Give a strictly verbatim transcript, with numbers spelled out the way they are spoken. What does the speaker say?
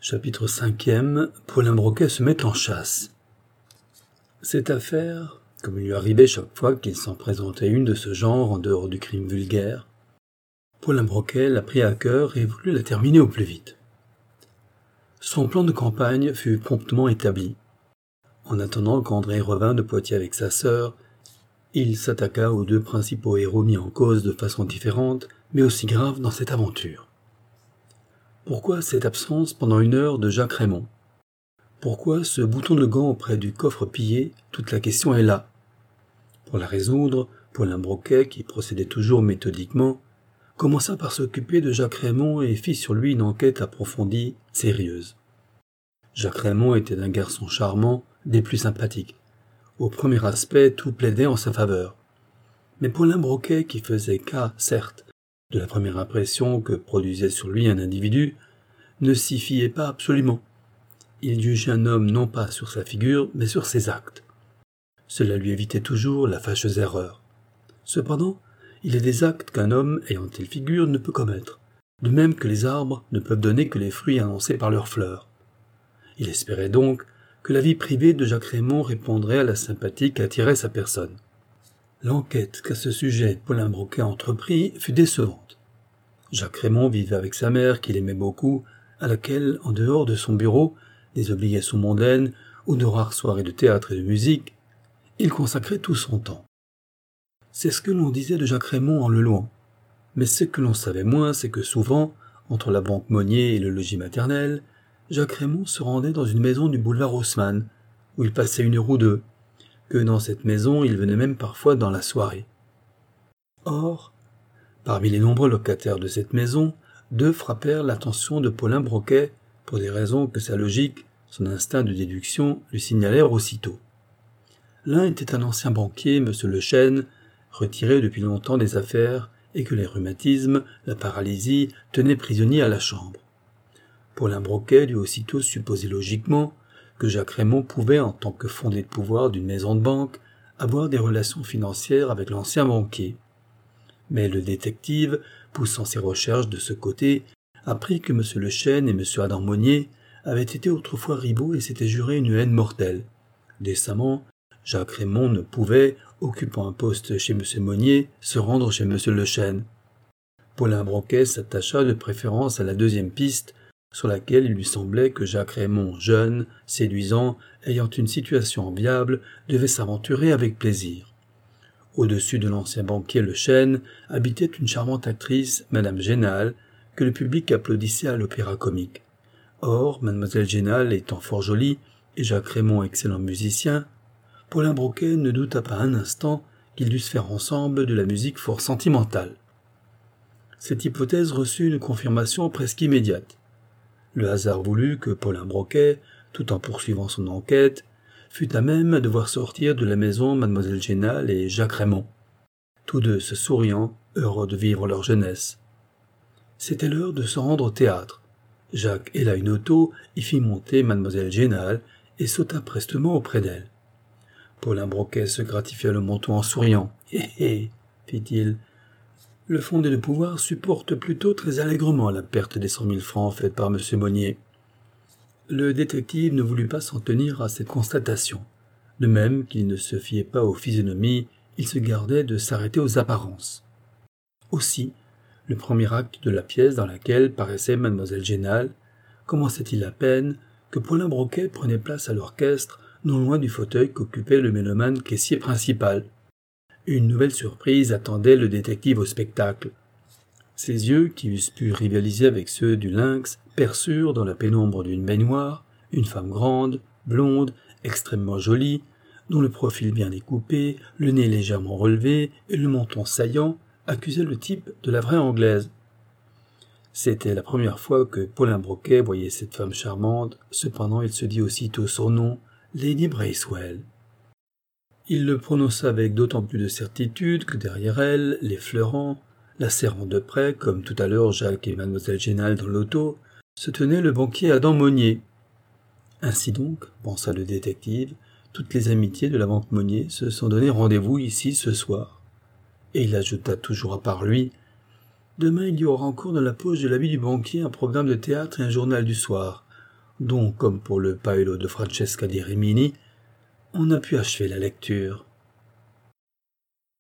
Chapitre cinquième. Paulin Broquet se met en chasse. Cette affaire, comme il lui arrivait chaque fois qu'il s'en présentait une de ce genre en dehors du crime vulgaire, Paulin Broquet l'a pris à cœur et voulut la terminer au plus vite. Son plan de campagne fut promptement établi. En attendant qu'André revint de Poitiers avec sa sœur, il s'attaqua aux deux principaux héros mis en cause de façon différente, mais aussi grave dans cette aventure. Pourquoi cette absence pendant une heure de Jacques Raymond? Pourquoi ce bouton de gant auprès du coffre pillé? Toute la question est là. Pour la résoudre, Paulin Broquet, qui procédait toujours méthodiquement, commença par s'occuper de Jacques Raymond et fit sur lui une enquête approfondie, sérieuse. Jacques Raymond était un garçon charmant, des plus sympathiques. Au premier aspect, tout plaidait en sa faveur. Mais Paulin Broquet, qui faisait cas, certes, de la première impression que produisait sur lui un individu, ne s'y fiait pas absolument. Il jugeait un homme non pas sur sa figure, mais sur ses actes. Cela lui évitait toujours la fâcheuse erreur. Cependant, il est des actes qu'un homme ayant telle figure ne peut commettre, de même que les arbres ne peuvent donner que les fruits annoncés par leurs fleurs. Il espérait donc que la vie privée de Jacques Raymond répondrait à la sympathie qu'attirait sa personne. L'enquête qu'à ce sujet Paulin Broquet entreprit fut décevante. Jacques Raymond vivait avec sa mère, qu'il aimait beaucoup, à laquelle, en dehors de son bureau, des obligations mondaines ou de rares soirées de théâtre et de musique, il consacrait tout son temps. C'est ce que l'on disait de Jacques Raymond en le louant. Mais ce que l'on savait moins, c'est que souvent, entre la banque Monnier et le logis maternel, Jacques Raymond se rendait dans une maison du boulevard Haussmann, où il passait une heure ou deux, que dans cette maison il venait même parfois dans la soirée. Or, parmi les nombreux locataires de cette maison, deux frappèrent l'attention de Paulin Broquet pour des raisons que sa logique, son instinct de déduction lui signalèrent aussitôt. L'un était un ancien banquier, M. Lechesne, retiré depuis longtemps des affaires et que les rhumatismes, la paralysie, tenaient prisonnier à la chambre. Paulin Broquet dut aussitôt supposer logiquement que Jacques Raymond pouvait, en tant que fondé de pouvoir d'une maison de banque, avoir des relations financières avec l'ancien banquier. Mais le détective, poussant ses recherches de ce côté, apprit que M. Lechesne et M. Adam Monnier avaient été autrefois rivaux et s'étaient juré une haine mortelle. Décemment, Jacques Raymond ne pouvait, occupant un poste chez M. Monnier, se rendre chez M. Lechesne. Paulin Broquet s'attacha de préférence à la deuxième piste, sur laquelle il lui semblait que Jacques Raymond, jeune, séduisant, ayant une situation enviable, devait s'aventurer avec plaisir. Au-dessus de l'ancien banquier Lechesne habitait une charmante actrice, Madame Génal, que le public applaudissait à l'Opéra-Comique. Or, Mademoiselle Génal étant fort jolie, et Jacques Raymond excellent musicien, Paulin Broquet ne douta pas un instant qu'ils dussent faire ensemble de la musique fort sentimentale. Cette hypothèse reçut une confirmation presque immédiate. Le hasard voulut que Paulin Broquet, tout en poursuivant son enquête, fut à même de voir sortir de la maison Mademoiselle Génal et Jacques Raymond, tous deux se souriant, heureux de vivre leur jeunesse. C'était l'heure de se rendre au théâtre. Jacques héla une auto, y fit monter Mademoiselle Génal et sauta prestement auprès d'elle. Paulin Broquet se gratifia le menton en souriant. « Hé hé !» fit-il. « Le fondé de pouvoir supporte plutôt très allègrement la perte des cent mille francs faite par M. Monnier. » Le détective ne voulut pas s'en tenir à cette constatation. De même qu'il ne se fiait pas aux physionomies, il se gardait de s'arrêter aux apparences. Aussi, le premier acte de la pièce dans laquelle paraissait Mademoiselle Génal commençait-il à peine que Paulin Broquet prenait place à l'orchestre non loin du fauteuil qu'occupait le mélomane caissier principal. Une nouvelle surprise attendait le détective au spectacle. Ses yeux, qui eussent pu rivaliser avec ceux du lynx, perçurent dans la pénombre d'une baignoire une femme grande, blonde, extrêmement jolie, dont le profil bien découpé, le nez légèrement relevé et le menton saillant accusaient le type de la vraie Anglaise. C'était la première fois que Paulin Broquet voyait cette femme charmante, cependant il se dit aussitôt son nom, Lady Bracewell. Il le prononça avec d'autant plus de certitude que derrière elle, l'effleurant, la serrant de près, comme tout à l'heure Jacques et Mademoiselle Génal dans l'auto, se tenait le banquier Adam Monnier. Ainsi donc, pensa le détective, toutes les amitiés de la banque Monnier se sont donné rendez-vous ici ce soir. Et il ajouta toujours à part lui, « Demain il y aura encore dans la poche de l'habit du banquier un programme de théâtre et un journal du soir. dont, comme pour le paolo de Francesca di Rimini, on a pu achever la lecture.